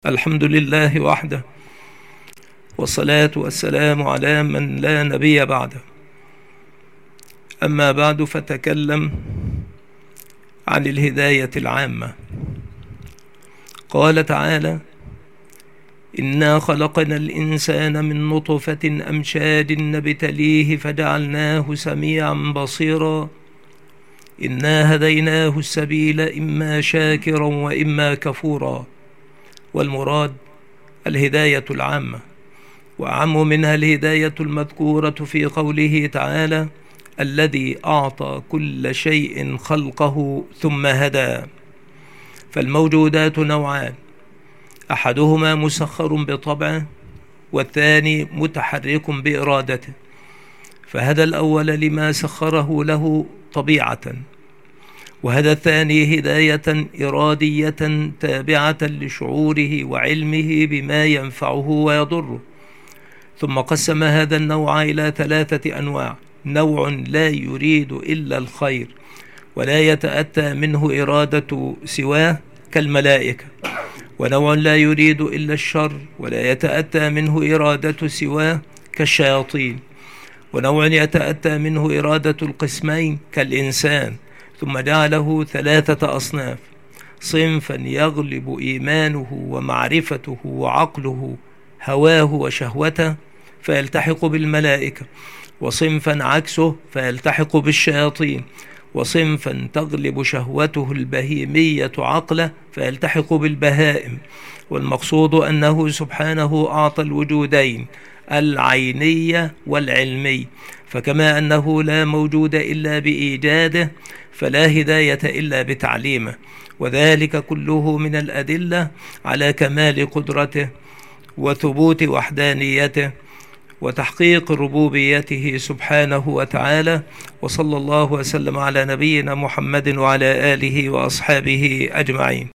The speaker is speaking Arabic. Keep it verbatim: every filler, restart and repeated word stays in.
الحمد لله وحده، والصلاة والسلام على من لا نبي بعده. أما بعد، فتكلم عن الهداية العامة. قال تعالى: إنا خلقنا الإنسان من نطفة أمشاج نبتليه فجعلناه سميعا بصيرا إنا هديناه السبيل إما شاكرا وإما كفورا. والمراد الهداية العامة، وأعم منها الهداية المذكورة في قوله تعالى: الذي أعطى كل شيء خلقه ثم هدى. فالموجودات نوعان، أحدهما مسخر بطبعه، والثاني متحرك بإرادته. فهدى الأول لما سخره له طبيعة، وهذا الثاني هداية إرادية تابعة لشعوره وعلمه بما ينفعه ويضره. ثم قسم هذا النوع إلى ثلاثة أنواع: نوع لا يريد إلا الخير ولا يتأتى منه إرادة سواه كالملائكة، ونوع لا يريد إلا الشر ولا يتأتى منه إرادة سواه كالشياطين، ونوع يتأتى منه إرادة القسمين كالإنسان. ثم جعله ثلاثة أصناف: صنفا يغلب إيمانه ومعرفته وعقله هواه وشهوته فيلتحق بالملائكة، وصنفا عكسه فيلتحق بالشياطين، وصنفا تغلب شهوته البهيمية عقله فيلتحق بالبهائم. والمقصود أنه سبحانه أعطى الوجودين العينية والعلمي، فكما أنه لا موجود إلا بإيجاده فلا هداية إلا بتعليمه، وذلك كله من الأدلة على كمال قدرته وثبوت وحدانيته وتحقيق ربوبيته سبحانه وتعالى. وصلى الله وسلم على نبينا محمد وعلى آله وأصحابه أجمعين.